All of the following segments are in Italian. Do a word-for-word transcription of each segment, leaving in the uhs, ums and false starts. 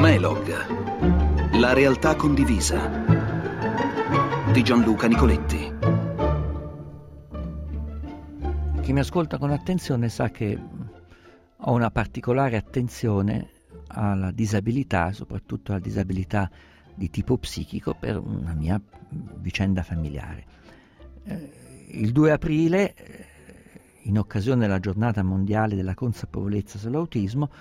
Relog, la realtà condivisa di Gianluca Nicoletti. Chi mi ascolta con attenzione sa che ho una particolare attenzione alla disabilità, soprattutto alla disabilità di tipo psichico, per una mia vicenda familiare. Eh, il due aprile, in occasione della giornata mondiale della consapevolezza sull'autismo,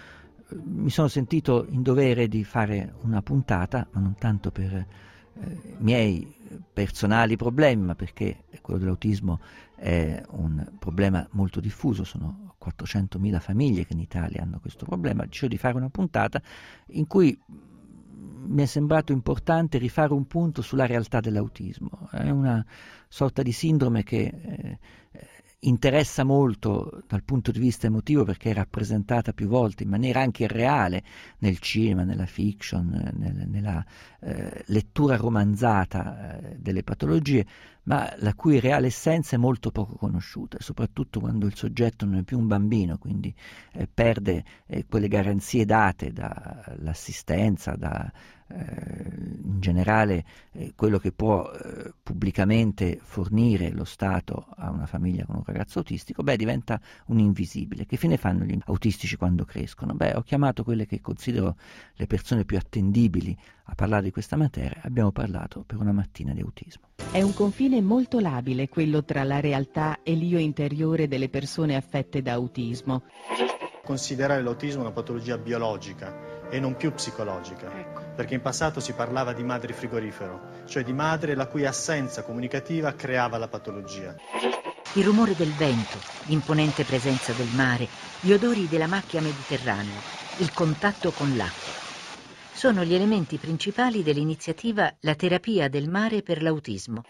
mi sono sentito in dovere di fare una puntata, ma non tanto per eh, miei personali problemi, ma perché quello dell'autismo è un problema molto diffuso. Sono quattrocentomila famiglie che in Italia hanno questo problema. Dicevo di fare una puntata in cui mi è sembrato importante rifare un punto sulla realtà dell'autismo. È una sorta di sindrome che eh, interessa molto dal punto di vista emotivo, perché è rappresentata più volte in maniera anche irreale nel cinema, nella fiction, nel, nella eh, lettura romanzata eh, delle patologie, ma la cui reale essenza è molto poco conosciuta, soprattutto quando il soggetto non è più un bambino, quindi eh, perde eh, quelle garanzie date dall'assistenza, da eh, in generale eh, quello che può eh, pubblicamente fornire lo Stato a una famiglia con un ragazzo autistico. Beh, diventa un invisibile. Che fine fanno gli autistici quando crescono? Beh, ho chiamato quelle che considero le persone più attendibili a parlare di questa materia. Abbiamo parlato per una mattina di autismo. È un confine molto labile quello tra la realtà e l'io interiore delle persone affette da autismo. Considerare l'autismo una patologia biologica e non più psicologica, ecco. Perché in passato si parlava di madre frigorifero, cioè di madre la cui assenza comunicativa creava la patologia. Il rumore del vento, l'imponente presenza del mare, gli odori della macchia mediterranea, il contatto con l'acqua. Sono gli elementi principali dell'iniziativa La terapia del mare per l'autismo.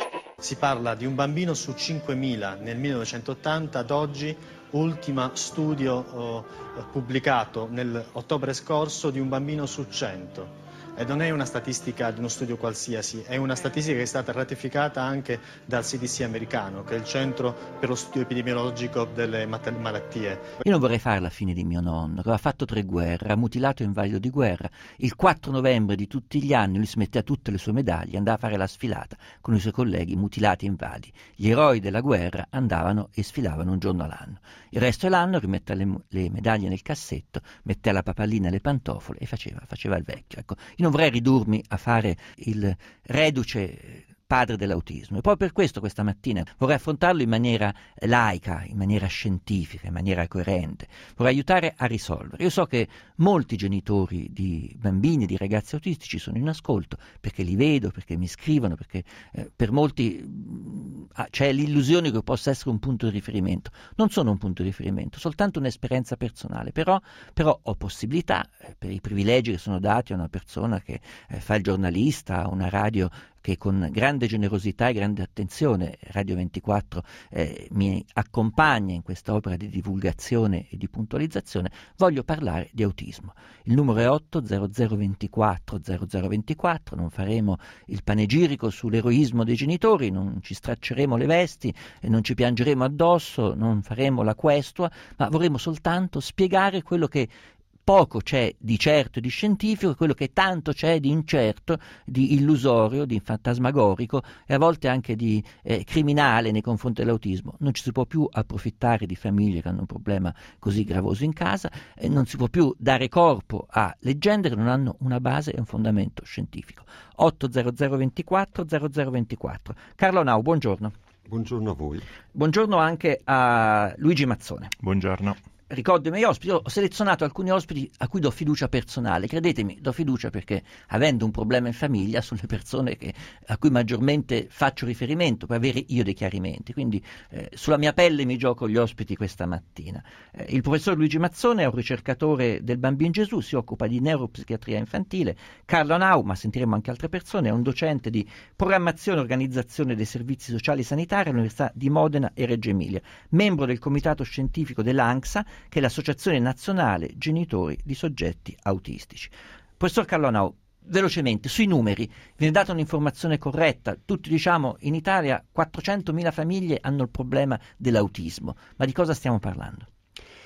Si parla di un bambino su cinquemila nel millenovecentottanta ad oggi, ultimo studio oh, pubblicato nell'ottobre scorso di un bambino su cento. E non è una statistica di uno studio qualsiasi, è una statistica che è stata ratificata anche dal C D C americano, che è il Centro per lo Studio Epidemiologico delle Malattie. Io non vorrei fare la fine di mio nonno, che aveva fatto tre guerre, ha mutilato invalido di guerra. Il quattro novembre di tutti gli anni lui si metteva tutte le sue medaglie, andava a fare la sfilata con i suoi colleghi mutilati invalidi. Gli eroi della guerra andavano e sfilavano un giorno all'anno. Il resto dell'anno rimetteva le, le medaglie nel cassetto, metteva la papallina e le pantofole e faceva, faceva il vecchio. Ecco, io non vorrei ridurmi a fare il reduce padre dell'autismo, e poi per questo questa mattina vorrei affrontarlo in maniera laica, in maniera scientifica, in maniera coerente. Vorrei aiutare a risolvere. Io so che molti genitori di bambini, di ragazzi autistici sono in ascolto, perché li vedo, perché mi scrivono, perché eh, per molti mh, c'è l'illusione che possa essere un punto di riferimento. Non sono un punto di riferimento, soltanto un'esperienza personale, però, però ho possibilità, eh, per i privilegi che sono dati a una persona che eh, fa il giornalista, a una radio che con grande generosità e grande attenzione, Radio ventiquattro, eh, mi accompagna in questa opera di divulgazione e di puntualizzazione. Voglio parlare di autismo. Il numero è otto zero zero ventiquattro zero zero ventiquattro, non faremo il panegirico sull'eroismo dei genitori, non ci stracceremo le vesti e non ci piangeremo addosso, non faremo la questua, ma vorremmo soltanto spiegare quello che poco c'è di certo e di scientifico, quello che tanto c'è di incerto, di illusorio, di fantasmagorico e a volte anche di eh, criminale nei confronti dell'autismo. Non ci si può più approfittare di famiglie che hanno un problema così gravoso in casa, e non si può più dare corpo a leggende che non hanno una base e un fondamento scientifico. otto zero zero ventiquattro zero zero ventiquattro. Carlo Nau, buongiorno. Buongiorno a voi. Buongiorno anche a Luigi Mazzone. Buongiorno. Ricordo i miei ospiti. Io ho selezionato alcuni ospiti a cui do fiducia personale. Credetemi, do fiducia perché, avendo un problema in famiglia, sono le persone che, a cui maggiormente faccio riferimento per avere io dei chiarimenti. Quindi eh, sulla mia pelle mi gioco gli ospiti questa mattina. Eh, il professor Luigi Mazzone è un ricercatore del Bambin Gesù, si occupa di neuropsichiatria infantile. Carlo Nau, ma sentiremo anche altre persone, è un docente di programmazione e organizzazione dei servizi sociali e sanitari all'Università di Modena e Reggio Emilia, membro del comitato scientifico dell'ANCSA, che è l'Associazione Nazionale Genitori di Soggetti Autistici. Professor Carlo Nau, velocemente, sui numeri, viene data un'informazione corretta? Tutti diciamo in Italia quattrocentomila famiglie hanno il problema dell'autismo, ma di cosa stiamo parlando?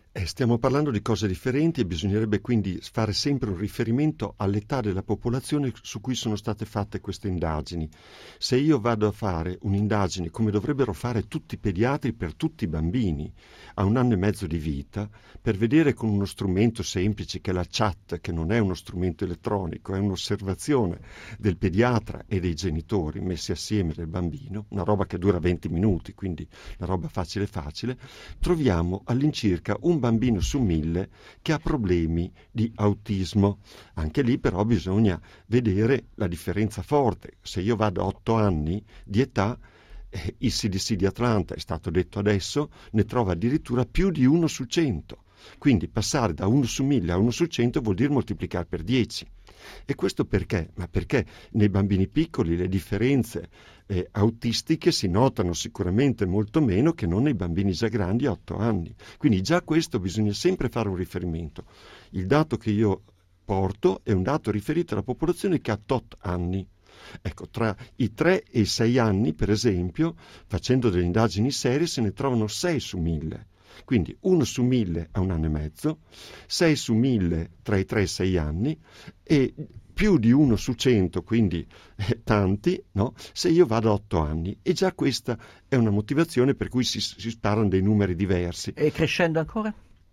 Eh, stiamo parlando di cose differenti e bisognerebbe quindi fare sempre un riferimento all'età della popolazione su cui sono state fatte queste indagini. Se io vado a fare un'indagine come dovrebbero fare tutti i pediatri per tutti i bambini a un anno e mezzo di vita, per vedere con uno strumento semplice che è la chat, che non è uno strumento elettronico, è un'osservazione del pediatra e dei genitori messi assieme del bambino, una roba che dura venti minuti, quindi una roba facile facile, troviamo all'incirca un bambino su mille che ha problemi di autismo. Anche lì però bisogna vedere la differenza forte. Se io vado a otto anni di età, eh, il C D C di Atlanta, è stato detto adesso, ne trova addirittura più di uno su cento. Quindi passare da uno su mille a uno su cento vuol dire moltiplicare per dieci. E questo perché? Ma perché nei bambini piccoli le differenze eh, autistiche si notano sicuramente molto meno che non nei bambini già grandi a otto anni. Quindi già questo bisogna sempre fare un riferimento. Il dato che io porto è un dato riferito alla popolazione che ha tot anni. Ecco, tra i tre e i sei anni, per esempio, facendo delle indagini serie, se ne trovano sei su mille. Quindi uno su mille a un anno e mezzo, sei su mille tra i tre e i sei anni e più di uno su cento, quindi eh, tanti, no? Se io vado a otto anni. E già questa è una motivazione per cui si, si sparano dei numeri diversi. E crescendo ancora?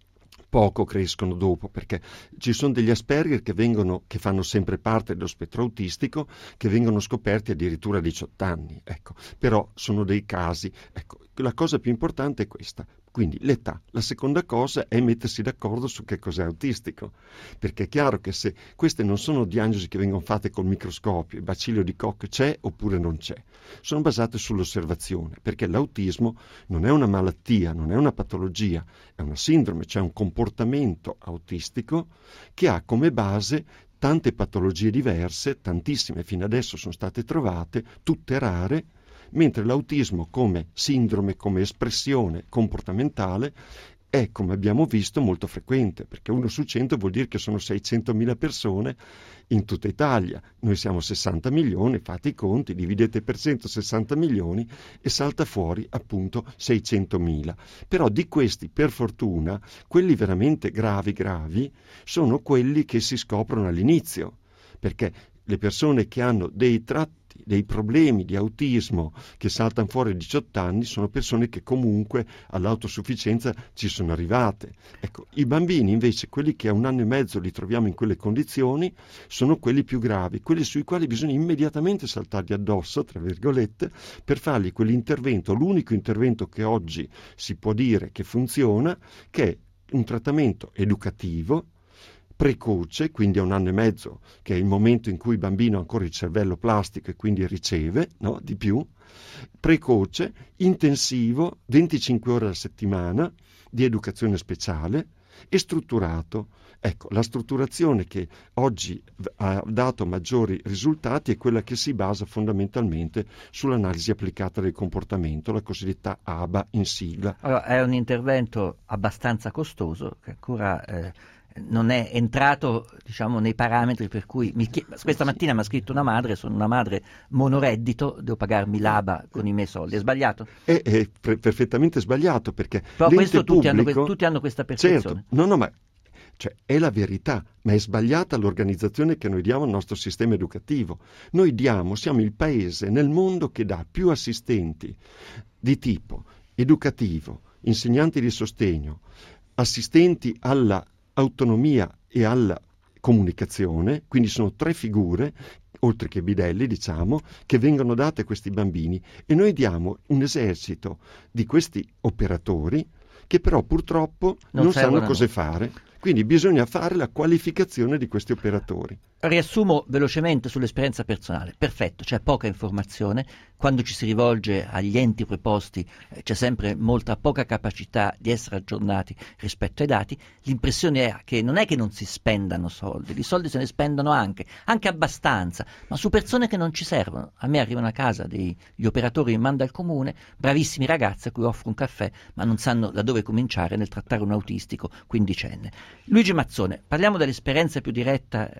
Poco crescono dopo, perché ci sono degli Asperger che vengono, che fanno sempre parte dello spettro autistico, che vengono scoperti addirittura a diciotto anni, ecco. Però sono dei casi, ecco. La cosa più importante è questa, quindi l'età. La seconda cosa è mettersi d'accordo su che cos'è autistico, perché è chiaro che se queste non sono diagnosi che vengono fatte col microscopio, il bacillo di Koch c'è oppure non c'è, sono basate sull'osservazione, perché l'autismo non è una malattia, non è una patologia, è una sindrome, cioè un comportamento autistico che ha come base tante patologie diverse, tantissime fino adesso sono state trovate, tutte rare, mentre l'autismo come sindrome, come espressione comportamentale è, come abbiamo visto, molto frequente, perché uno su cento vuol dire che sono seicentomila persone in tutta Italia. Noi siamo sessanta milioni, fate i conti, dividete per centosessanta milioni e salta fuori appunto seicentomila. Però di questi, per fortuna, quelli veramente gravi gravi sono quelli che si scoprono all'inizio, perché le persone che hanno dei tratti, dei problemi di autismo che saltano fuori a diciotto anni sono persone che comunque all'autosufficienza ci sono arrivate. Ecco, i bambini invece, quelli che a un anno e mezzo li troviamo in quelle condizioni, sono quelli più gravi, quelli sui quali bisogna immediatamente saltargli addosso, tra virgolette, per fargli quell'intervento, l'unico intervento che oggi si può dire che funziona, che è un trattamento educativo, precoce, quindi a un anno e mezzo, che è il momento in cui il bambino ha ancora il cervello plastico e quindi riceve, no, di più, precoce, intensivo, venticinque ore alla settimana, di educazione speciale e strutturato. Ecco, la strutturazione che oggi ha dato maggiori risultati è quella che si basa fondamentalmente sull'analisi applicata del comportamento, la cosiddetta A B A in sigla. Allora, è un intervento abbastanza costoso, che ancora eh, non è entrato, diciamo, nei parametri per cui mi chied... questa mattina mi ha scritto una madre, sono una madre monoreddito, devo pagarmi l'A B A con i miei soldi. È sbagliato? È, è pre- perfettamente sbagliato, perché però questo tutti, pubblico... hanno, tutti hanno questa percezione. Certo, no, no, ma cioè, è la verità, ma è sbagliata l'organizzazione che noi diamo al nostro sistema educativo. Noi diamo, siamo il paese nel mondo che dà più assistenti di tipo educativo, insegnanti di sostegno, assistenti alla autonomia e alla comunicazione, quindi sono tre figure, oltre che bidelli, diciamo, che vengono date a questi bambini, e noi diamo un esercito di questi operatori che però purtroppo non, non sanno cosa fare. Quindi bisogna fare la qualificazione di questi operatori. Riassumo velocemente sull'esperienza personale. Perfetto, c'è poca informazione. Quando ci si rivolge agli enti preposti eh, c'è sempre molta poca capacità di essere aggiornati rispetto ai dati. L'impressione è che non è che non si spendano soldi, di soldi se ne spendono anche, anche abbastanza, ma su persone che non ci servono. A me arrivano a casa degli operatori che manda il comune, bravissimi ragazzi a cui offro un caffè, ma non sanno da dove cominciare nel trattare un autistico quindicenne. Luigi Mazzone, parliamo dell'esperienza più diretta eh, di un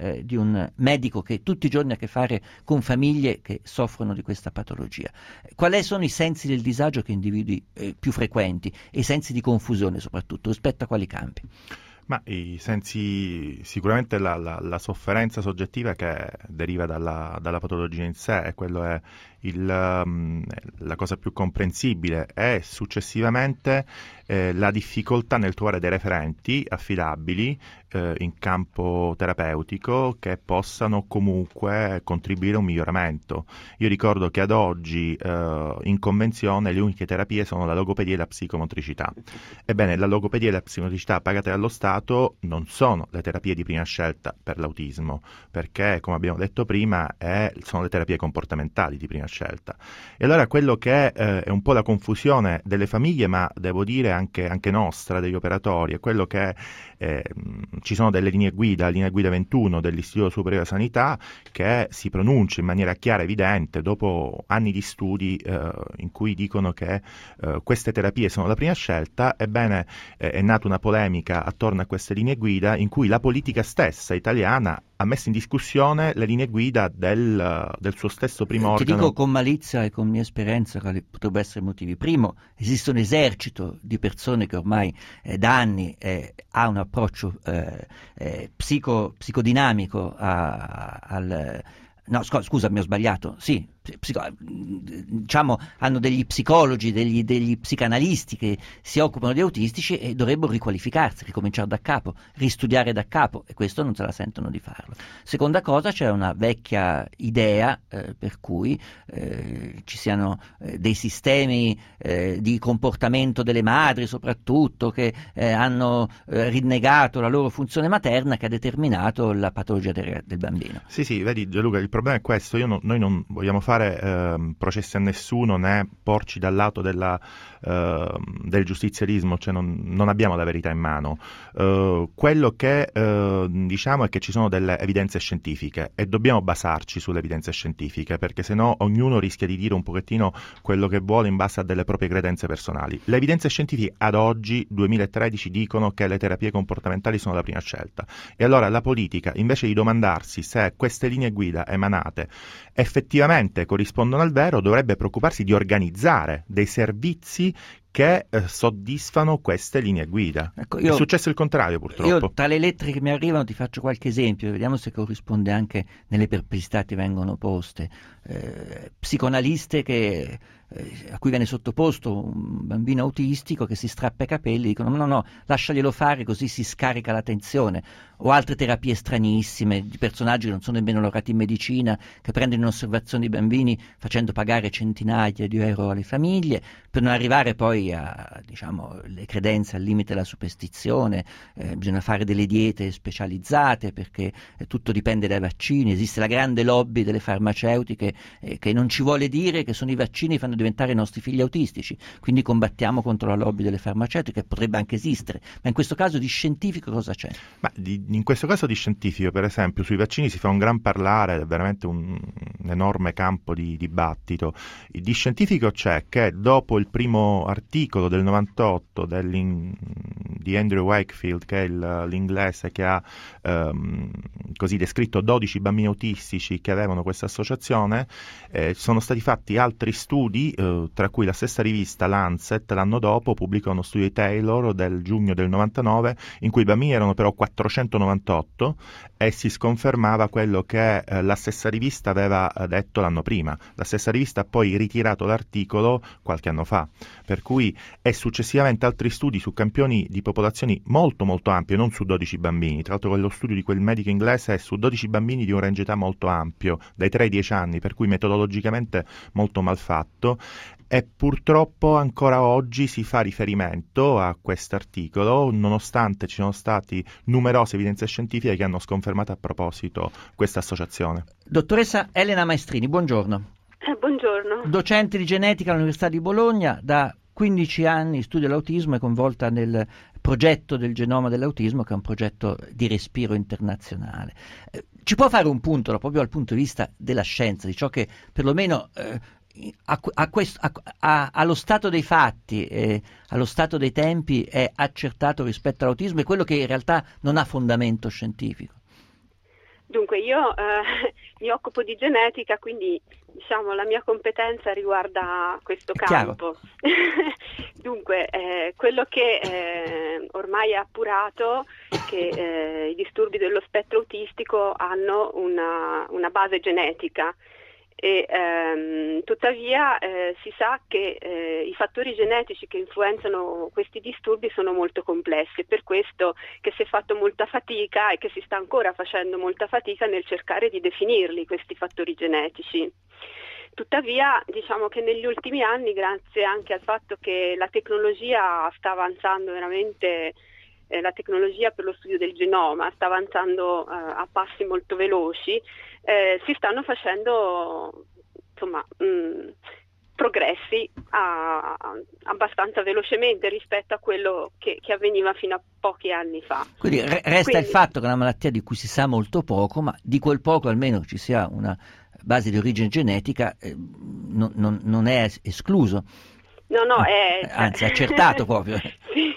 un medico che tutti i giorni ha a che fare con famiglie che soffrono di questa patologia. Quali sono i sensi del disagio che individui eh, più frequenti e i sensi di confusione soprattutto, rispetto a quali campi? Ma i sensi, sicuramente la, la, la sofferenza soggettiva che deriva dalla, dalla patologia in sé, e quello è il, um, la cosa più comprensibile, e successivamente eh, la difficoltà nel trovare dei referenti affidabili eh, in campo terapeutico che possano comunque contribuire a un miglioramento. Io ricordo che ad oggi eh, in convenzione le uniche terapie sono la logopedia e la psicomotricità. Ebbene, la logopedia e la psicomotricità pagate dallo Stato non sono le terapie di prima scelta per l'autismo, perché, come abbiamo detto prima, è, sono le terapie comportamentali di prima scelta. E allora quello che eh, è un po' la confusione delle famiglie, ma devo dire anche, anche nostra, degli operatori, è quello che eh, ci sono delle linee guida, linea guida ventuno dell'Istituto Superiore di Sanità, che si pronuncia in maniera chiara e evidente dopo anni di studi eh, in cui dicono che eh, queste terapie sono la prima scelta. Ebbene, eh, è nata una polemica attorno a queste linee guida in cui la politica stessa italiana ha messo in discussione le linee guida del, del suo stesso primo Ti organo. dico con malizia e con mia esperienza quali potrebbero essere i motivi. Primo, esiste un esercito di persone che ormai eh, da anni eh, ha un approccio eh, eh, psico, psicodinamico a, al... No, scusa, mi ho sbagliato. Sì, psico, diciamo, hanno degli psicologi, degli, degli psicanalisti che si occupano di autistici e dovrebbero riqualificarsi, ricominciare da capo, ristudiare da capo, e questo non se la sentono di farlo. Seconda cosa, c'è una vecchia idea eh, per cui eh, ci siano eh, dei sistemi eh, di comportamento delle madri soprattutto che eh, hanno eh, rinnegato la loro funzione materna, che ha determinato la patologia del, del bambino. Sì, sì, vedi Gianluca, il problema è questo. Io no, noi non vogliamo fare eh, processi a nessuno, né porci dal lato della, eh, del giustizialismo, cioè non, non abbiamo la verità in mano. Eh, quello che eh, diciamo è che ci sono delle evidenze scientifiche e dobbiamo basarci sulle evidenze scientifiche, perché sennò ognuno rischia di dire un pochettino quello che vuole in base a delle proprie credenze personali. Le evidenze scientifiche ad oggi, duemilatredici, dicono che le terapie comportamentali sono la prima scelta, e allora la politica, invece di domandarsi se queste linee guida emanate effettivamente corrispondono al vero, dovrebbe preoccuparsi di organizzare dei servizi che eh, soddisfano queste linee guida. Ecco, io, è successo il contrario, purtroppo. Io tra le lettere che mi arrivano ti faccio qualche esempio, vediamo se corrisponde anche nelle perplessità che vengono poste. Eh, psicoanaliste che, eh, a cui viene sottoposto un bambino autistico che si strappa i capelli, dicono no, no, lasciaglielo fare così si scarica la tensione. O altre terapie stranissime di personaggi che non sono nemmeno laureati in medicina, che prendono in osservazione i bambini facendo pagare centinaia di euro alle famiglie, per non arrivare poi a, diciamo, le credenze al limite della superstizione. Eh, bisogna fare delle diete specializzate perché eh, tutto dipende dai vaccini. Esiste la grande lobby delle farmaceutiche eh, che non ci vuole dire che sono i vaccini che fanno diventare i nostri figli autistici, quindi combattiamo contro la lobby delle farmaceutiche, che potrebbe anche esistere, ma in questo caso di scientifico cosa c'è? Ma di, in questo caso di scientifico, per esempio, sui vaccini si fa un gran parlare, è veramente un, un enorme campo di dibattito. Di scientifico c'è che dopo il primo articolo del novantotto di Andrew Wakefield, che è il, l'inglese che ha ehm, così descritto dodici bambini autistici che avevano questa associazione, eh, sono stati fatti altri studi, eh, tra cui la stessa rivista Lancet l'anno dopo pubblicò uno studio di Taylor del giugno del novantanove, in cui i bambini erano però quattrocentonovantotto, e si sconfermava quello che eh, la stessa rivista aveva detto l'anno prima. La stessa rivista ha poi ritirato l'articolo qualche anno fa, per cui e successivamente altri studi su campioni di popolazioni molto molto ampie, non su dodici bambini. Tra l'altro quello studio di quel medico inglese è su dodici bambini di un range età molto ampio, dai tre ai dieci anni, per cui metodologicamente molto mal fatto. E purtroppo ancora oggi si fa riferimento a quest'articolo, nonostante ci sono stati numerose evidenze scientifiche che hanno sconfermato a proposito questa associazione. Dottoressa Elena Maestrini, buongiorno. Eh, buongiorno. Docente di genetica all'Università di Bologna, da quindici anni studia l'autismo, è coinvolta nel progetto del genoma dell'autismo, che è un progetto di respiro internazionale. Eh, ci può fare un punto, no, proprio dal punto di vista della scienza, di ciò che perlomeno eh, A, a questo, a, a, allo stato dei fatti, eh, allo stato dei tempi è accertato rispetto all'autismo, e quello che in realtà non ha fondamento scientifico? Dunque, io eh, mi occupo di genetica, quindi diciamo la mia competenza riguarda questo campo. Dunque, eh, quello che eh, ormai è appurato è che eh, i disturbi dello spettro autistico hanno una, una base genetica. E ehm, tuttavia eh, si sa che eh, i fattori genetici che influenzano questi disturbi sono molto complessi, è per questo che si è fatto molta fatica e che si sta ancora facendo molta fatica nel cercare di definirli questi fattori genetici. Tuttavia diciamo che negli ultimi anni, grazie anche al fatto che la tecnologia sta avanzando veramente, eh, la tecnologia per lo studio del genoma sta avanzando eh, a passi molto veloci, Eh, si stanno facendo insomma mh, progressi a, a, abbastanza velocemente rispetto a quello che, che avveniva fino a pochi anni fa. Quindi re- resta Quindi, il fatto che è una malattia di cui si sa molto poco, ma di quel poco almeno ci sia una base di origine genetica, eh, non, non, non è escluso. No, no, è... Anzi, è accertato proprio. sì,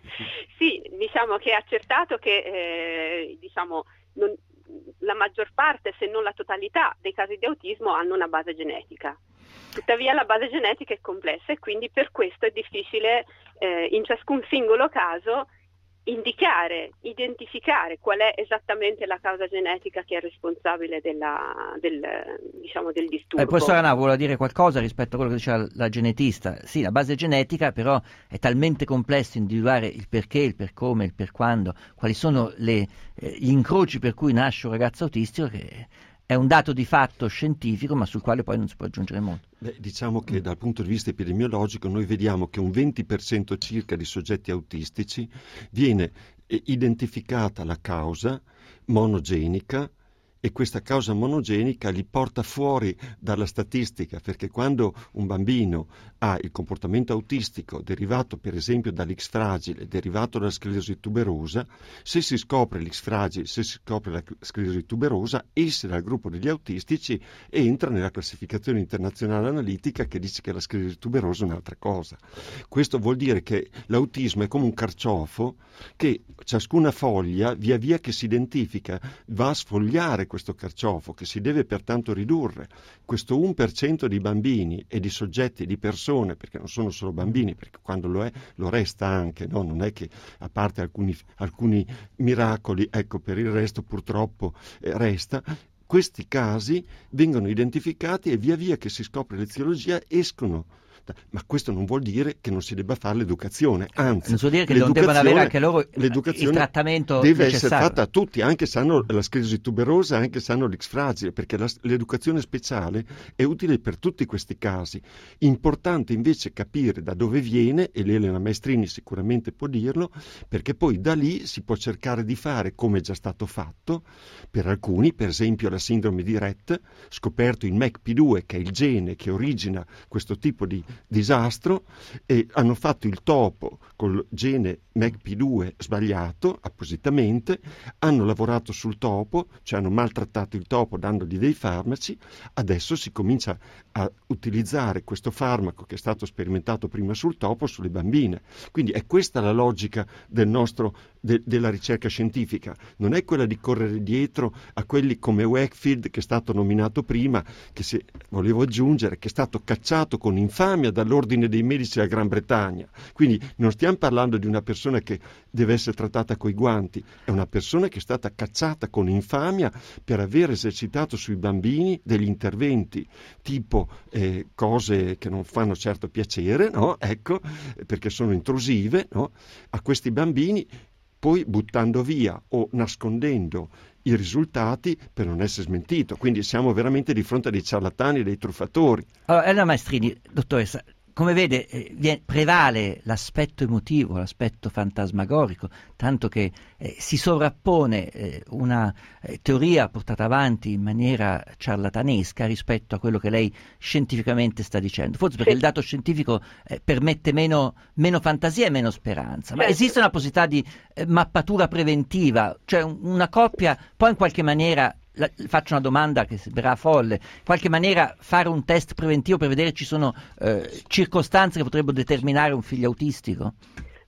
sì, diciamo che è accertato che eh, diciamo non la maggior parte, se non la totalità, dei casi di autismo hanno una base genetica. Tuttavia la base genetica è complessa e quindi per questo è difficile eh, in ciascun singolo caso indicare, identificare qual è esattamente la causa genetica che è responsabile della, del, diciamo, del disturbo. Eh, professora Nau, vuole dire qualcosa rispetto a quello che diceva la genetista? Sì, la base genetica però è talmente complesso individuare il perché, il per come, il per quando, quali sono le, eh, gli incroci per cui nasce un ragazzo autistico, che è un dato di fatto scientifico ma sul quale poi non si può aggiungere molto. Beh, diciamo che dal punto di vista epidemiologico noi vediamo che un venti per cento circa di soggetti autistici viene identificata la causa monogenica, e questa causa monogenica li porta fuori dalla statistica, perché quando un bambino ha il comportamento autistico derivato per esempio dall'X fragile, derivato dalla sclerosi tuberosa, se si scopre l'X fragile, se si scopre la sclerosi tuberosa, esce dal gruppo degli autistici e entra nella classificazione internazionale analitica che dice che la sclerosi tuberosa è un'altra cosa. Questo vuol dire che l'autismo è come un carciofo che ciascuna foglia, via via che si identifica, va a sfogliare questo carciofo, che si deve pertanto ridurre. Questo uno per cento di bambini e di soggetti, di persone, perché non sono solo bambini, perché quando lo è lo resta anche, no? Non è che, a parte alcuni, alcuni miracoli, ecco, per il resto purtroppo eh, resta. Questi casi vengono identificati e via via che si scopre l'eziologia escono. Ma questo non vuol dire che non si debba fare l'educazione, anzi, non vuol dire che non debbano avere anche loro il trattamento deve necessario. Essere fatta a tutti, anche se hanno la sclerosi tuberosa, anche se hanno l'X fragile, perché la, l'educazione speciale è utile per tutti questi casi. Importante invece capire da dove viene, e l'Elena Maestrini sicuramente può dirlo, perché poi da lì si può cercare di fare, come è già stato fatto per alcuni, per esempio la sindrome di Rett, scoperto il M E C P due, che è il gene che origina questo tipo di disastro, e hanno fatto il topo col gene M E C P due sbagliato appositamente, hanno lavorato sul topo, cioè hanno maltrattato il topo dandogli dei farmaci. Adesso si comincia a utilizzare questo farmaco che è stato sperimentato prima sul topo sulle bambine. Quindi è questa la logica del nostro, de, della ricerca scientifica, non è quella di correre dietro a quelli come Wakefield, che è stato nominato prima, che se volevo aggiungere che è stato cacciato con infamia dall'ordine dei medici della Gran Bretagna. Quindi non stiamo parlando di una persona che deve essere trattata coi guanti, è una persona che è stata cacciata con infamia per aver esercitato sui bambini degli interventi tipo eh, cose che non fanno certo piacere, no? Ecco, perché sono intrusive, no? A questi bambini, poi buttando via o nascondendo i risultati per non essere smentito. Quindi siamo veramente di fronte a dei ciarlatani e dei truffatori. Allora, Elena Maestrini, dottoressa, come vede eh, prevale l'aspetto emotivo, l'aspetto fantasmagorico, tanto che eh, si sovrappone eh, una eh, teoria portata avanti in maniera ciarlatanesca rispetto a quello che lei scientificamente sta dicendo. Forse perché il dato scientifico eh, permette meno, meno fantasia e meno speranza. Ma esiste una possibilità di eh, mappatura preventiva, cioè un, una coppia può in qualche maniera... La, faccio una domanda che sembrerà folle, in qualche maniera fare un test preventivo per vedere ci sono eh, circostanze che potrebbero determinare un figlio autistico?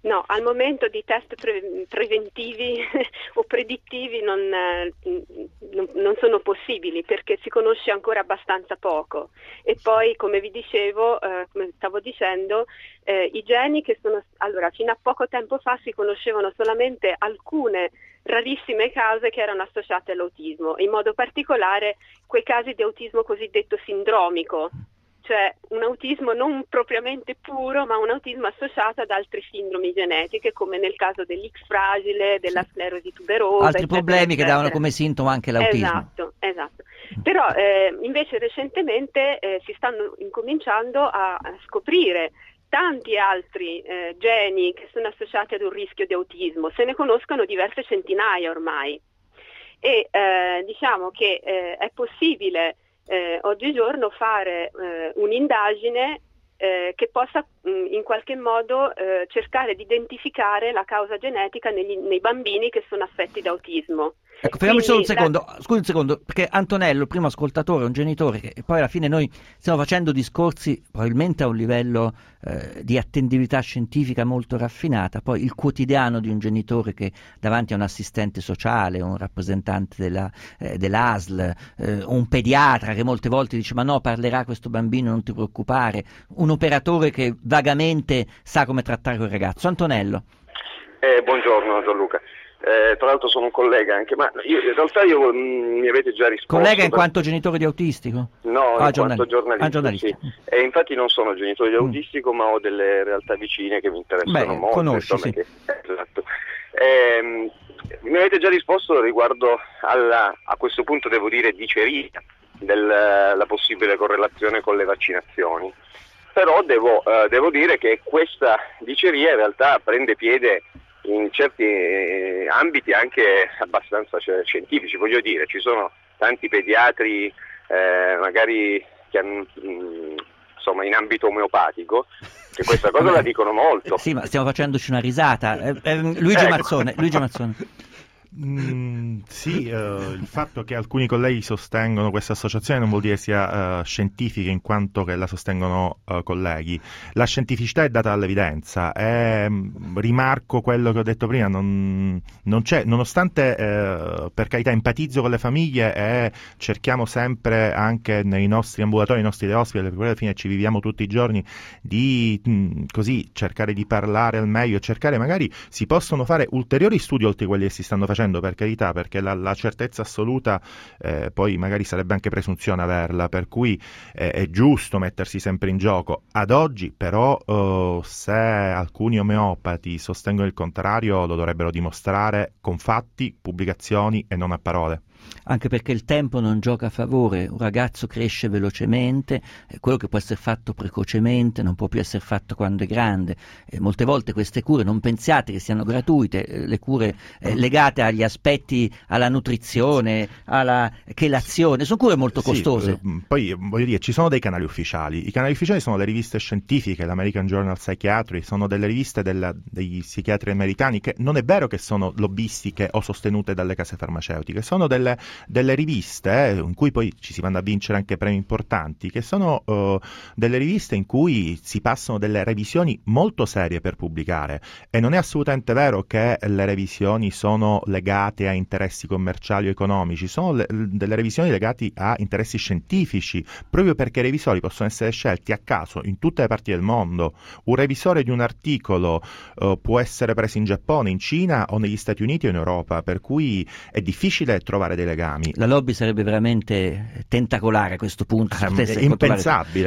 No, al momento di test pre- preventivi o predittivi non, eh, non, non sono possibili perché si conosce ancora abbastanza poco. E poi, come vi dicevo, eh, come stavo dicendo, eh, i geni che sono... Allora, fino a poco tempo fa si conoscevano solamente alcune rarissime cause che erano associate all'autismo, in modo particolare quei casi di autismo cosiddetto sindromico, cioè un autismo non propriamente puro, ma un autismo associato ad altre sindromi genetiche, come nel caso dell'X fragile, della sclerosi tuberosa. Altri eccetera, problemi eccetera. che davano come sintomo anche l'autismo. Esatto, esatto. Però eh, invece recentemente eh, si stanno incominciando a, a scoprire tanti altri eh, geni che sono associati ad un rischio di autismo. Se ne conoscono diverse centinaia ormai. E eh, diciamo che eh, è possibile Eh, oggigiorno fare eh, un'indagine eh, che possa mh, in qualche modo eh, cercare di identificare la causa genetica negli, nei bambini che sono affetti da autismo. Ecco, fermiamoci solo un Quindi secondo, la... scusi un secondo, perché Antonello, il primo ascoltatore, un genitore, che poi alla fine noi stiamo facendo discorsi probabilmente a un livello eh, di attendività scientifica molto raffinata, poi il quotidiano di un genitore che davanti a un assistente sociale, un rappresentante della, eh, dell'A S L, eh, un pediatra che molte volte dice ma no, parlerà questo bambino, non ti preoccupare, un operatore che vagamente sa come trattare quel ragazzo. Antonello. Eh, buongiorno Gianluca. Eh, tra l'altro sono un collega anche, ma io, in realtà io mh, mi avete già risposto. Collega in per... quanto genitore di autistico? No, ah, in giornal... quanto giornalista, ah, giornalista. Sì. E infatti non sono genitore di autistico, mm. ma ho delle realtà vicine che mi interessano Beh, molto. conosci, insomma, sì. che... Esatto. Eh, mi avete già risposto riguardo alla, a questo punto devo dire, diceria della possibile correlazione con le vaccinazioni. Però devo, eh, devo dire che questa diceria in realtà prende piede in certi eh, ambiti anche abbastanza cioè, scientifici, voglio dire, ci sono tanti pediatri eh, magari che hanno, mh, insomma in ambito omeopatico che questa cosa la dicono molto. Sì, ma stiamo facendoci una risata. Eh, eh, Luigi ecco. Mazzone, Luigi Mazzone. Mm, sì, uh, il fatto che alcuni colleghi sostengono questa associazione non vuol dire sia uh, scientifica in quanto che la sostengono uh, colleghi. La scientificità è data dall'evidenza e um, rimarco quello che ho detto prima, non, non c'è, nonostante uh, per carità empatizzo con le famiglie e cerchiamo sempre anche nei nostri ambulatori, nei nostri hospital, perché alla fine ci viviamo tutti i giorni, di mh, così cercare di parlare al meglio, cercare magari si possono fare ulteriori studi oltre quelli che si stanno facendo, per carità, perché la, la certezza assoluta eh, poi magari sarebbe anche presunzione averla, per cui eh, è giusto mettersi sempre in gioco. Ad oggi però eh, se alcuni omeopati sostengono il contrario lo dovrebbero dimostrare con fatti, pubblicazioni e non a parole. Anche perché il tempo non gioca a favore, un ragazzo cresce velocemente, eh, quello che può essere fatto precocemente non può più essere fatto quando è grande, eh, molte volte queste cure non pensiate che siano gratuite, eh, le cure eh, legate agli aspetti, alla nutrizione, alla chelazione, sono cure molto costose. Sì, eh, poi voglio dire, ci sono dei canali ufficiali, i canali ufficiali sono le riviste scientifiche, l'American Journal Psychiatry, sono delle riviste della, degli psichiatri americani che non è vero che sono lobbistiche o sostenute dalle case farmaceutiche, sono delle delle riviste eh, in cui poi ci si vanno a vincere anche premi importanti, che sono uh, delle riviste in cui si passano delle revisioni molto serie per pubblicare, e non è assolutamente vero che le revisioni sono legate a interessi commerciali o economici, sono le, delle revisioni legate a interessi scientifici, proprio perché i revisori possono essere scelti a caso in tutte le parti del mondo. Un revisore di un articolo uh, può essere preso in Giappone, in Cina o negli Stati Uniti o in Europa, per cui è difficile trovare dei legami. La lobby sarebbe veramente tentacolare a questo punto, Eh, è impensabile.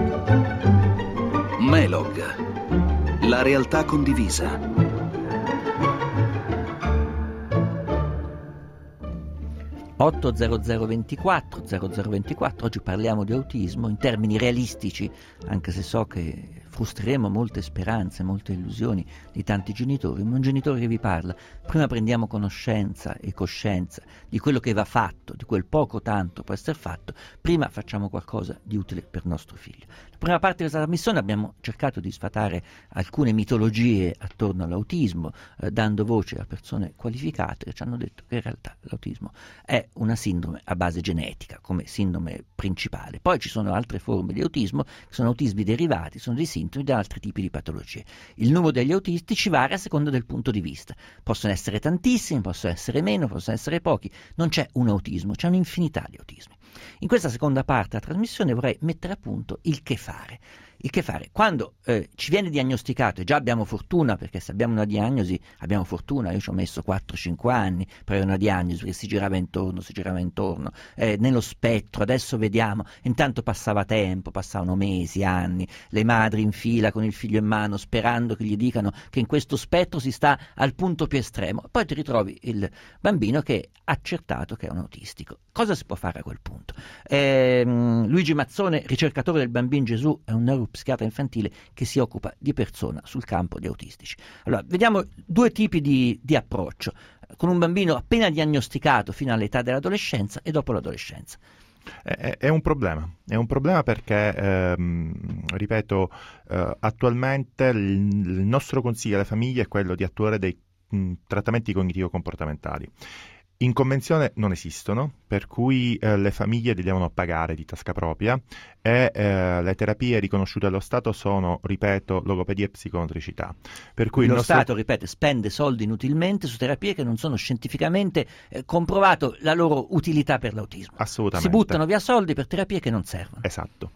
Melog, la realtà condivisa. otto zero zero ventiquattro zero zero ventiquattro, oggi parliamo di autismo in termini realistici, anche se so che frustreremo molte speranze, molte illusioni di tanti genitori, ma un genitore che vi parla, prima prendiamo conoscenza e coscienza di quello che va fatto, di quel poco tanto può essere fatto, prima facciamo qualcosa di utile per nostro figlio. La prima parte di questa trasmissione abbiamo cercato di sfatare alcune mitologie attorno all'autismo, eh, dando voce a persone qualificate che ci hanno detto che in realtà l'autismo è una sindrome a base genetica come sindrome principale. Poi ci sono altre forme di autismo, che sono autismi derivati, sono dei sintomi di altri tipi di patologie. Il numero degli autistici varia a seconda del punto di vista. Possono essere tantissimi, possono essere meno, possono essere pochi. Non c'è un autismo, c'è un'infinità di autismi. In questa seconda parte della trasmissione vorrei mettere a punto il che fare. Il che fare? Quando eh, ci viene diagnosticato, e già abbiamo fortuna, perché se abbiamo una diagnosi abbiamo fortuna, io ci ho messo quattro cinque anni per avere una diagnosi, perché si girava intorno, si girava intorno, eh, nello spettro, adesso vediamo, intanto passava tempo, passavano mesi, anni, le madri in fila con il figlio in mano sperando che gli dicano che in questo spettro si sta al punto più estremo, poi ti ritrovi il bambino che è accertato che è un autistico. Cosa si può fare a quel punto? Eh, Luigi Mazzone, ricercatore del Bambin Gesù, è un neuropsichiatra infantile che si occupa di persona sul campo di autistici. Allora, vediamo due tipi di, di approccio, con un bambino appena diagnosticato fino all'età dell'adolescenza e dopo l'adolescenza. È, è un problema, è un problema perché, ehm, ripeto, eh, attualmente il, il nostro consiglio alle famiglie è quello di attuare dei mh, trattamenti cognitivo-comportamentali. In convenzione non esistono, per cui eh, le famiglie li devono pagare di tasca propria e eh, le terapie riconosciute dallo Stato sono, ripeto, logopedia e psicomotricità. Per cui lo il nostro... Stato, ripete, spende soldi inutilmente su terapie che non sono scientificamente eh, comprovato la loro utilità per l'autismo. Assolutamente. Si buttano via soldi per terapie che non servono. Esatto.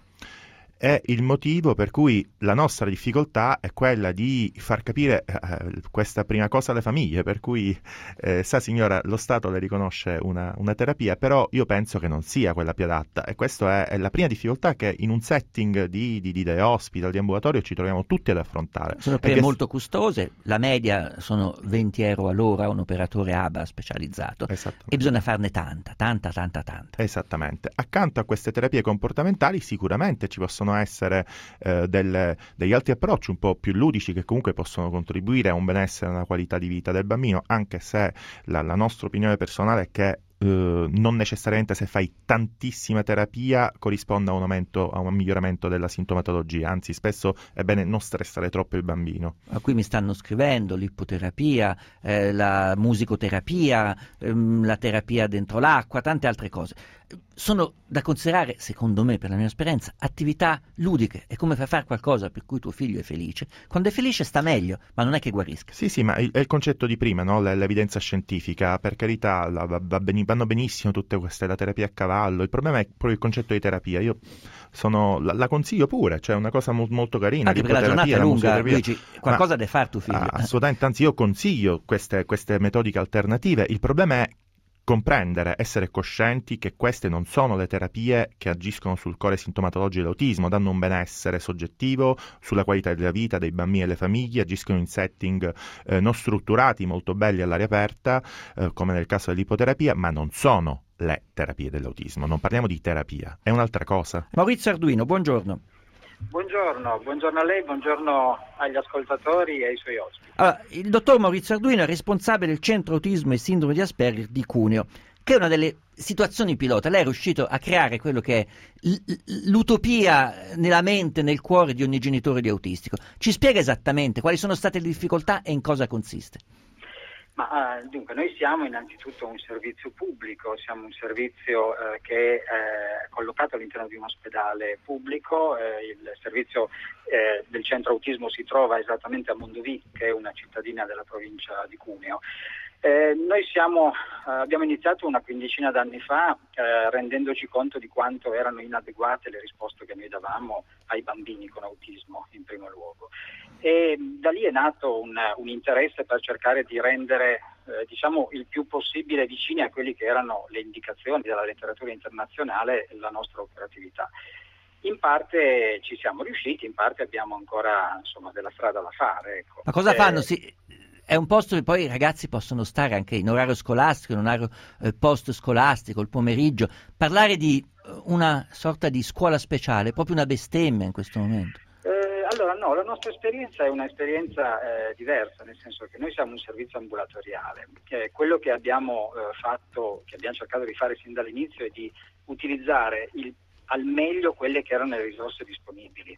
È il motivo per cui la nostra difficoltà è quella di far capire eh, questa prima cosa alle famiglie, per cui eh, sa signora, lo Stato le riconosce una, una terapia, però io penso che non sia quella più adatta, e questa è, è la prima difficoltà che in un setting di, di, di day hospital, di ambulatorio, ci troviamo tutti ad affrontare. Sono terapie molto costose, la media sono venti euro all'ora un operatore A B A specializzato, e bisogna farne tanta, tanta, tanta, tanta. Esattamente. Accanto a queste terapie comportamentali sicuramente ci possono essere eh, delle, degli altri approcci un po' più ludici che comunque possono contribuire a un benessere e a una qualità di vita del bambino, anche se la, la nostra opinione personale è che Uh, non necessariamente se fai tantissima terapia corrisponde a un aumento, a un miglioramento della sintomatologia, anzi spesso è bene non stressare troppo il bambino. A qui mi stanno scrivendo l'ippoterapia, eh, la musicoterapia, ehm, la terapia dentro l'acqua, tante altre cose. Sono da considerare, secondo me, per la mia esperienza, attività ludiche. È come far fare qualcosa per cui tuo figlio è felice. Quando è felice sta meglio, ma non è che guarisca. Sì, sì, ma è il concetto di prima, no? L'evidenza scientifica, per carità, la, va, va ben, vanno benissimo tutte queste, la terapia a cavallo. Il problema è proprio il concetto di terapia. Io sono, la, la consiglio pure, cioè è una cosa mo, molto carina. Anche perché la giornata è lunga, Luigi, qualcosa da fare tuo figlio. Assolutamente, anzi io consiglio queste, queste metodiche alternative. Il problema è comprendere, essere coscienti che queste non sono le terapie che agiscono sul core sintomatologico dell'autismo, danno un benessere soggettivo sulla qualità della vita dei bambini e delle famiglie, agiscono in setting eh, non strutturati, molto belli all'aria aperta, eh, come nel caso dell'ipoterapia, ma non sono le terapie dell'autismo. Non parliamo di terapia, è un'altra cosa. Maurizio Arduino, buongiorno. Buongiorno, buongiorno a lei, buongiorno agli ascoltatori e ai suoi ospiti. Allora, il dottor Maurizio Arduino è responsabile del Centro Autismo e Sindrome di Asperger di Cuneo, che è una delle situazioni pilota. Lei è riuscito a creare quello che è l'utopia nella mente, nel cuore di ogni genitore di autistico. Ci spiega esattamente quali sono state le difficoltà e in cosa consiste? Ma uh, dunque, noi siamo innanzitutto un servizio pubblico, siamo un servizio uh, che è uh, collocato all'interno di un ospedale pubblico. Uh, il servizio uh, del centro autismo si trova esattamente a Mondovì, che è una cittadina della provincia di Cuneo. Eh, noi siamo, eh, abbiamo iniziato una quindicina d'anni fa eh, rendendoci conto di quanto erano inadeguate le risposte che noi davamo ai bambini con autismo in primo luogo, e da lì è nato un, un interesse per cercare di rendere eh, diciamo il più possibile vicini a quelli che erano le indicazioni della letteratura internazionale la nostra operatività. In parte ci siamo riusciti, in parte abbiamo ancora insomma della strada da fare. Ecco. Ma cosa eh, fanno? Si... È un posto che poi i ragazzi possono stare anche in orario scolastico, in orario eh, post scolastico, il pomeriggio. Parlare di una sorta di scuola speciale è proprio una bestemmia in questo momento. Eh, allora no, la nostra esperienza è un'esperienza eh, diversa, nel senso che noi siamo un servizio ambulatoriale. Eh, quello che abbiamo eh, fatto, che abbiamo cercato di fare sin dall'inizio è di utilizzare il, al meglio quelle che erano le risorse disponibili.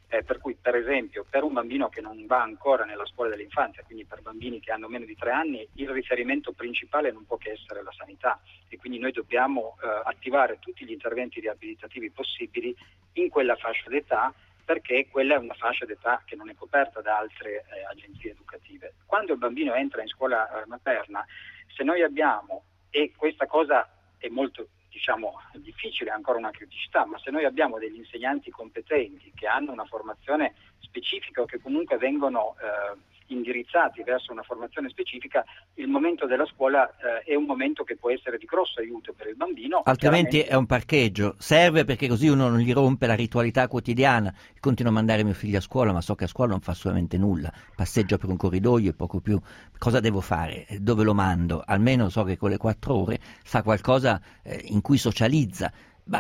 Eh, per cui, per esempio, per un bambino che non va ancora nella scuola dell'infanzia, quindi per bambini che hanno meno di tre anni, il riferimento principale non può che essere la sanità, e quindi noi dobbiamo eh, attivare tutti gli interventi riabilitativi possibili in quella fascia d'età, perché quella è una fascia d'età che non è coperta da altre eh, agenzie educative. Quando il bambino entra in scuola eh, materna, se noi abbiamo, e questa cosa è molto diciamo difficile, è ancora una criticità, ma se noi abbiamo degli insegnanti competenti che hanno una formazione specifica o che comunque vengono eh, indirizzati verso una formazione specifica, il momento della scuola eh, è un momento che può essere di grosso aiuto per il bambino. Altrimenti chiaramente... è un parcheggio, serve perché così uno non gli rompe la ritualità quotidiana. Continuo a mandare mio figlio a scuola, ma so che a scuola non fa assolutamente nulla, passeggia per un corridoio e poco più. Cosa devo fare? Dove lo mando? Almeno so che con le quattro ore fa qualcosa eh, in cui socializza. Ma,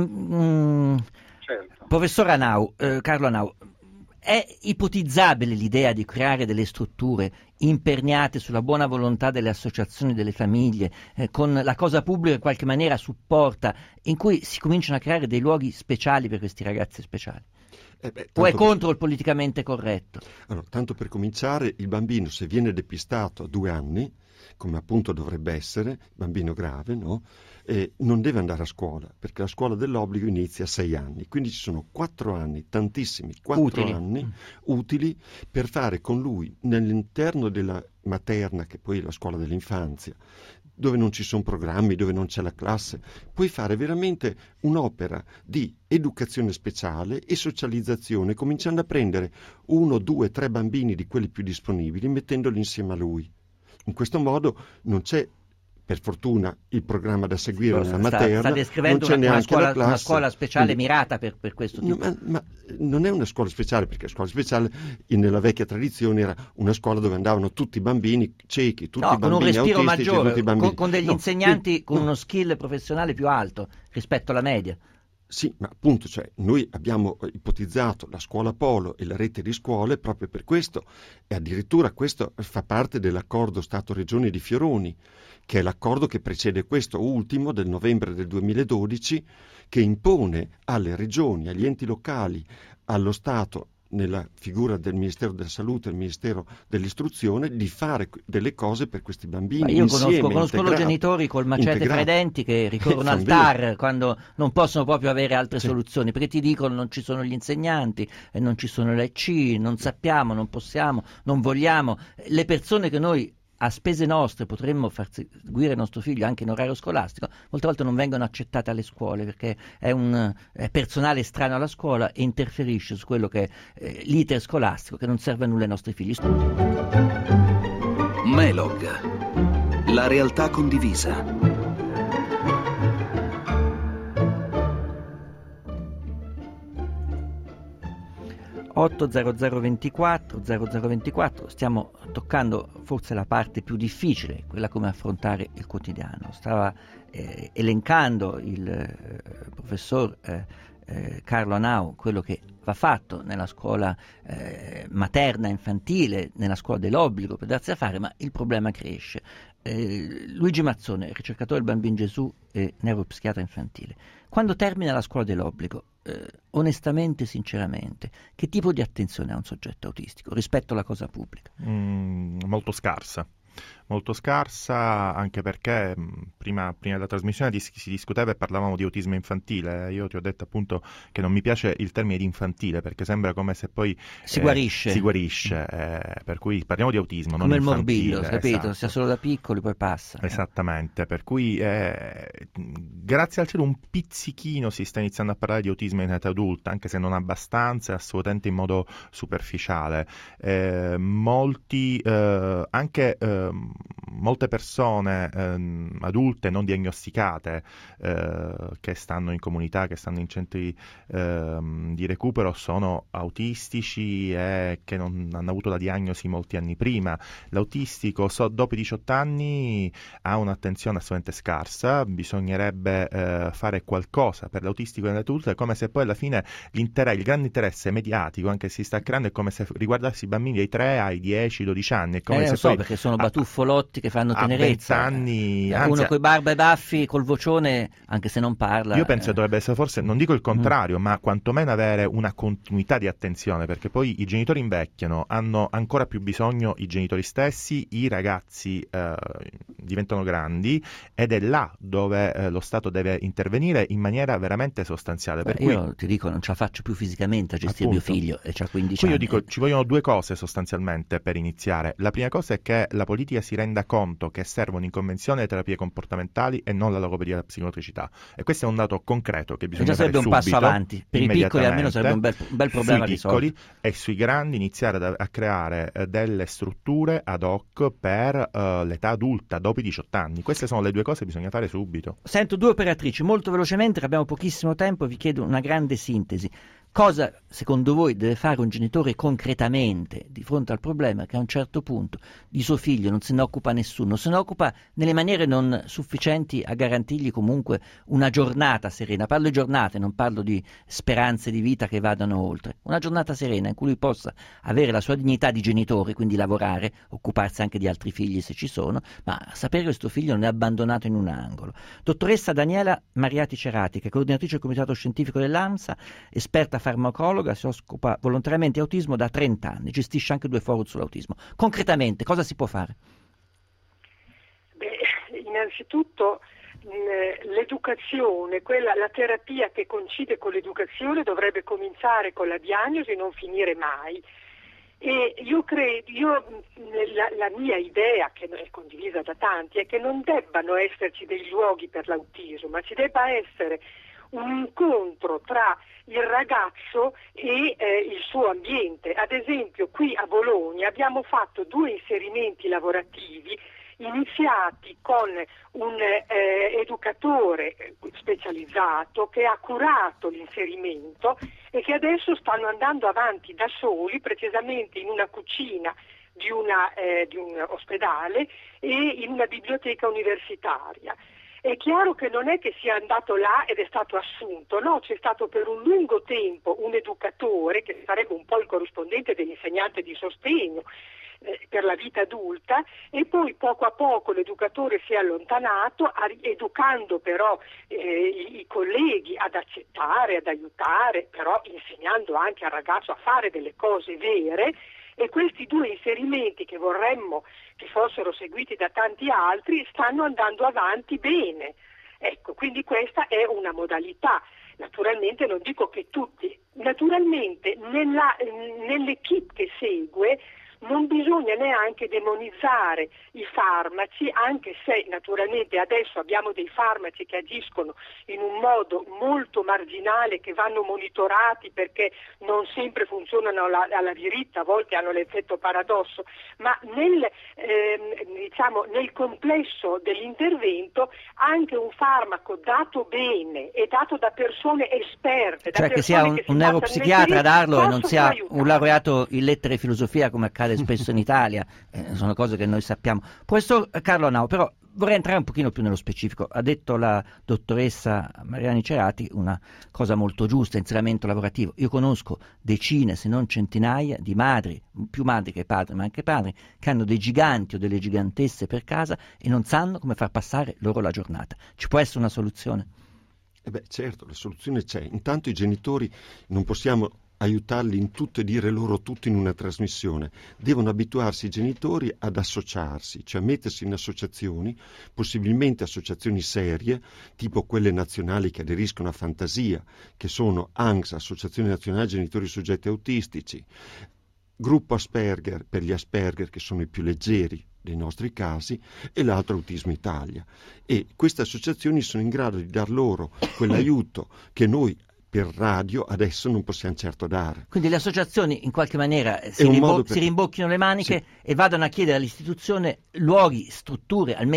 ehm, certo. Professor Anau, eh, Carlo Anau, è ipotizzabile l'idea di creare delle strutture imperniate sulla buona volontà delle associazioni, delle famiglie, eh, con la cosa pubblica in qualche maniera supporta, in cui si cominciano a creare dei luoghi speciali per questi ragazzi speciali? Eh beh, o è contro per... il politicamente corretto? Allora, tanto per cominciare, il bambino, se viene depistato a due anni, come appunto dovrebbe essere, bambino grave, no? Eh, non deve andare a scuola, perché la scuola dell'obbligo inizia a sei anni, quindi ci sono quattro anni, tantissimi, quattro utili. anni utili per fare con lui, nell'interno della materna, che poi è la scuola dell'infanzia, dove non ci sono programmi, dove non c'è la classe, puoi fare veramente un'opera di educazione speciale e socializzazione, cominciando a prendere uno, due, tre bambini di quelli più disponibili, mettendoli insieme a lui. In questo modo non c'è, per fortuna, il programma da seguire nella materna. Sta descrivendo non c'è una, una, scuola, la una scuola speciale Quindi, mirata per, per questo tipo. Ma, ma non è una scuola speciale, perché la scuola speciale nella vecchia tradizione era una scuola dove andavano tutti i bambini ciechi, tutti no, i bambini con un respiro autistici, maggiore, tutti i bambini... con, con degli no, insegnanti quindi, con no. uno skill professionale più alto rispetto alla media. Sì, ma appunto, cioè, noi abbiamo ipotizzato la scuola Polo e la rete di scuole proprio per questo, e addirittura questo fa parte dell'accordo Stato-Regioni di Fioroni, che è l'accordo che precede questo ultimo del novembre del duemiladodici, che impone alle regioni, agli enti locali, allo Stato, nella figura del Ministero della Salute e del Ministero dell'Istruzione, di fare delle cose per questi bambini. Ma io insieme, conosco, conosco loro genitori col macete integrati. fra i denti che ricorrono al T A R quando non possono proprio avere altre sì. soluzioni, perché ti dicono non ci sono gli insegnanti, e non ci sono le C, non sappiamo, non possiamo, non vogliamo. Le persone che noi a spese nostre potremmo far seguire il nostro figlio anche in orario scolastico, molte volte non vengono accettate alle scuole perché è un è personale estraneo alla scuola e interferisce su quello che è eh, l'iter scolastico, che non serve a nulla ai nostri figli. Melog, la realtà condivisa. otto zero zero ventiquattro zero zero ventiquattro, stiamo toccando forse la parte più difficile, quella come affrontare il quotidiano. Stava eh, elencando il eh, professor eh, eh, Carlo Anau quello che va fatto nella scuola eh, materna infantile, nella scuola dell'obbligo per darsi a fare, ma il problema cresce. Eh, Luigi Mazzone, ricercatore del Bambin Gesù e neuropsichiatra infantile, quando termina la scuola dell'obbligo, eh, onestamente, sinceramente, che tipo di attenzione ha un soggetto autistico rispetto alla cosa pubblica? Mm, molto scarsa. Molto scarsa, anche perché mh, prima, prima della trasmissione dis- si discuteva e parlavamo di autismo infantile. Io ti ho detto appunto che non mi piace il termine di infantile, perché sembra come se poi si eh, guarisce, si guarisce eh, per cui parliamo di autismo, come non il infantile, morbillo, capito? Esatto. Sia solo da piccoli, poi passa. Esattamente, per cui eh, grazie al cielo un pizzichino si sta iniziando a parlare di autismo in età adulta, anche se non abbastanza e assolutamente in modo superficiale. Eh, molti, eh, anche eh, molte persone eh, adulte non diagnosticate eh, che stanno in comunità, che stanno in centri eh, di recupero, sono autistici e che non hanno avuto la diagnosi molti anni prima. L'autistico so, dopo i diciotto anni ha un'attenzione assolutamente scarsa, bisognerebbe eh, fare qualcosa per l'autistico nell'età adulta, è come se poi alla fine il grande interesse mediatico anche si sta creando, è come se riguardasse i bambini dai tre ai dieci dodici anni, è come eh, se lo so, poi perché sono batuffolotti che fanno a tenerezza. vent'anni, Eh, anzi, uno coi barba e baffi, col vocione, anche se non parla. Io penso eh. che dovrebbe essere forse, non dico il contrario, mm. ma quantomeno avere una continuità di attenzione, perché poi i genitori invecchiano, hanno ancora più bisogno i genitori stessi, i ragazzi eh, diventano grandi ed è là dove eh, lo Stato deve intervenire in maniera veramente sostanziale. Per Beh, cui, io ti dico, non ce la faccio più fisicamente a gestire appunto, mio figlio e c'ha quindici poi anni. io dico, ci vogliono due cose sostanzialmente per iniziare. La prima cosa è che la politica si renda conto che servono in convenzione le terapie comportamentali e non la logopedia e la psicomotricità, e questo è un dato concreto che bisogna già fare sarebbe un subito, passo avanti, per i piccoli almeno sarebbe un bel, un bel problema sui risolto. piccoli, e sui grandi iniziare a, a creare eh, delle strutture ad hoc per uh, l'età adulta dopo i diciotto anni. Queste sono le due cose che bisogna fare subito. Sento due operatrici molto velocemente, che abbiamo pochissimo tempo, vi chiedo una grande sintesi. Cosa, secondo voi, deve fare un genitore concretamente di fronte al problema che a un certo punto di suo figlio non se ne occupa nessuno, se ne occupa nelle maniere non sufficienti a garantirgli comunque una giornata serena? Parlo di giornate, non parlo di speranze di vita che vadano oltre. Una giornata serena in cui lui possa avere la sua dignità di genitore, quindi lavorare, occuparsi anche di altri figli se ci sono, ma sapere che questo figlio non è abbandonato in un angolo. Dottoressa Daniela Mariati Cerati, che è coordinatrice del comitato scientifico dell'ANSA, esperta farmacologa, si occupa volontariamente di autismo da trenta anni, gestisce anche due forum sull'autismo. Concretamente, cosa si può fare? Beh, innanzitutto mh, l'educazione, quella, la terapia che coincide con l'educazione dovrebbe cominciare con la diagnosi e non finire mai. E io credo, io, la, la mia idea, che è condivisa da tanti, è che non debbano esserci dei luoghi per l'autismo, ma ci debba essere un incontro tra il ragazzo e eh, il suo ambiente. Ad esempio, qui a Bologna abbiamo fatto due inserimenti lavorativi iniziati con un eh, educatore specializzato che ha curato l'inserimento e che adesso stanno andando avanti da soli, precisamente in una cucina di, una, eh, di un ospedale e in una biblioteca universitaria. È chiaro che non è che sia andato là ed è stato assunto, no, c'è stato per un lungo tempo un educatore che sarebbe un po' il corrispondente dell'insegnante di sostegno eh, per la vita adulta, e poi poco a poco l'educatore si è allontanato, educando però eh, i, i colleghi ad accettare, ad aiutare, però insegnando anche al ragazzo a fare delle cose vere. E questi due inserimenti, che vorremmo che fossero seguiti da tanti altri, stanno andando avanti bene. Ecco, quindi questa è una modalità. Naturalmente non dico che tutti, naturalmente nella, nell'equipe che segue non bisogna neanche demonizzare i farmaci, anche se naturalmente adesso abbiamo dei farmaci che agiscono in un modo molto marginale, che vanno monitorati perché non sempre funzionano alla, alla diritta, a volte hanno l'effetto paradosso, ma nel, ehm, diciamo, nel complesso dell'intervento anche un farmaco dato bene e dato da persone esperte, cioè da che sia un, che un neuropsichiatra a darlo e non sia aiutare. Un laureato in lettere e filosofia, come accade spesso in Italia, eh, sono cose che noi sappiamo. Professor Carlo Nau, però vorrei entrare un pochino più nello specifico. Ha detto la dottoressa Mariani Cerati una cosa molto giusta: inserimento lavorativo. Io conosco decine, se non centinaia, di madri, più madri che padri, ma anche padri, che hanno dei giganti o delle gigantesse per casa e non sanno come far passare loro la giornata. Ci può essere una soluzione? Eh beh, certo, la soluzione c'è. Intanto i genitori non possiamo aiutarli in tutto e dire loro tutto in una trasmissione. Devono abituarsi i genitori ad associarsi, cioè mettersi in associazioni, possibilmente associazioni serie, tipo quelle nazionali che aderiscono a Fantasia, che sono A N S, Associazione Nazionale Genitori Soggetti Autistici, Gruppo Asperger per gli Asperger, che sono i più leggeri dei nostri casi, e l'altro Autismo Italia. E queste associazioni sono in grado di dar loro quell'aiuto che noi per radio adesso non possiamo certo dare. Quindi le associazioni in qualche maniera si, rimbo- per... si rimbocchino le maniche, sì, e vadano a chiedere all'istituzione luoghi, strutture, almeno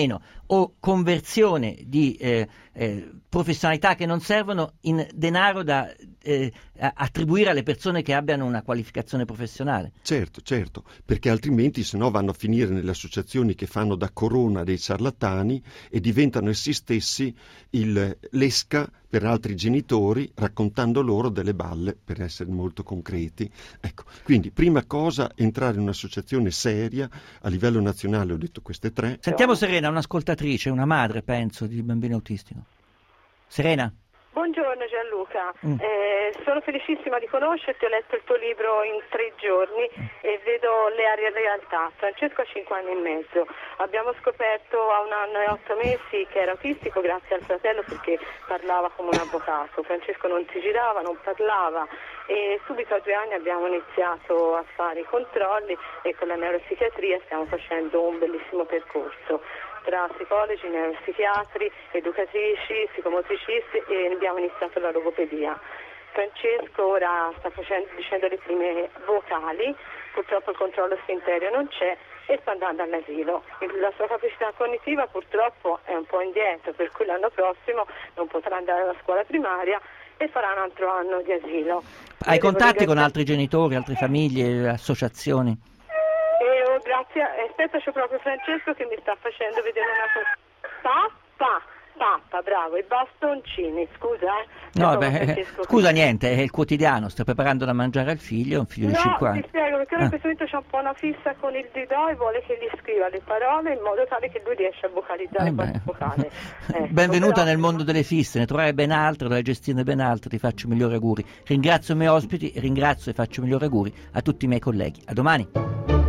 o conversione di eh, eh, professionalità che non servono in denaro da eh, attribuire alle persone che abbiano una qualificazione professionale. Certo, certo, perché altrimenti se no vanno a finire nelle associazioni che fanno da corona dei ciarlatani e diventano essi stessi il, l'esca per altri genitori, raccontando loro delle balle, per essere molto concreti. Ecco, quindi prima cosa entrare in un'associazione seria a livello nazionale, ho detto queste tre. Sentiamo Serena, un'ascoltatrice, una madre penso di bambino autistico. Serena? Buongiorno Gianluca, Mm. eh, sono felicissima di conoscerti, ho letto il tuo libro in tre giorni e vedo le aree realtà. Francesco ha cinque anni e mezzo, abbiamo scoperto a un anno e otto mesi che era autistico grazie al fratello perché parlava come un avvocato. Francesco non si girava, non parlava e subito a due anni abbiamo iniziato a fare i controlli e con la neuropsichiatria stiamo facendo un bellissimo percorso tra psicologi, neuropsichiatri, educatrici, psicomotricisti e abbiamo iniziato la logopedia. Francesco ora sta facendo, dicendo le prime vocali, purtroppo il controllo sfintereo non c'è e sta andando all'asilo. La sua capacità cognitiva purtroppo è un po' indietro, per cui l'anno prossimo non potrà andare alla scuola primaria e farà un altro anno di asilo. Hai Io contatti devo con altri genitori, altre famiglie, associazioni? E oh, grazie, aspetta, c'è proprio Francesco che mi sta facendo vedere una cosa. Pappa, pappa, bravo, i bastoncini, scusa eh. No, beh, scusa niente, è il quotidiano, sta preparando da mangiare al figlio, un figlio no, di cinque anni. No, ti spiego, perché ah. in questo momento c'ha un po' una fissa con il didò e vuole che gli scriva le parole in modo tale che lui riesca a vocalizzare Eh qualche vocale. Ecco, Benvenuta però... nel mondo delle fisse, ne troverai ben altro, dovrai gestirne ben altro, ti faccio i migliori auguri. Ringrazio i miei ospiti, ringrazio e faccio i migliori auguri a tutti i miei colleghi. A domani.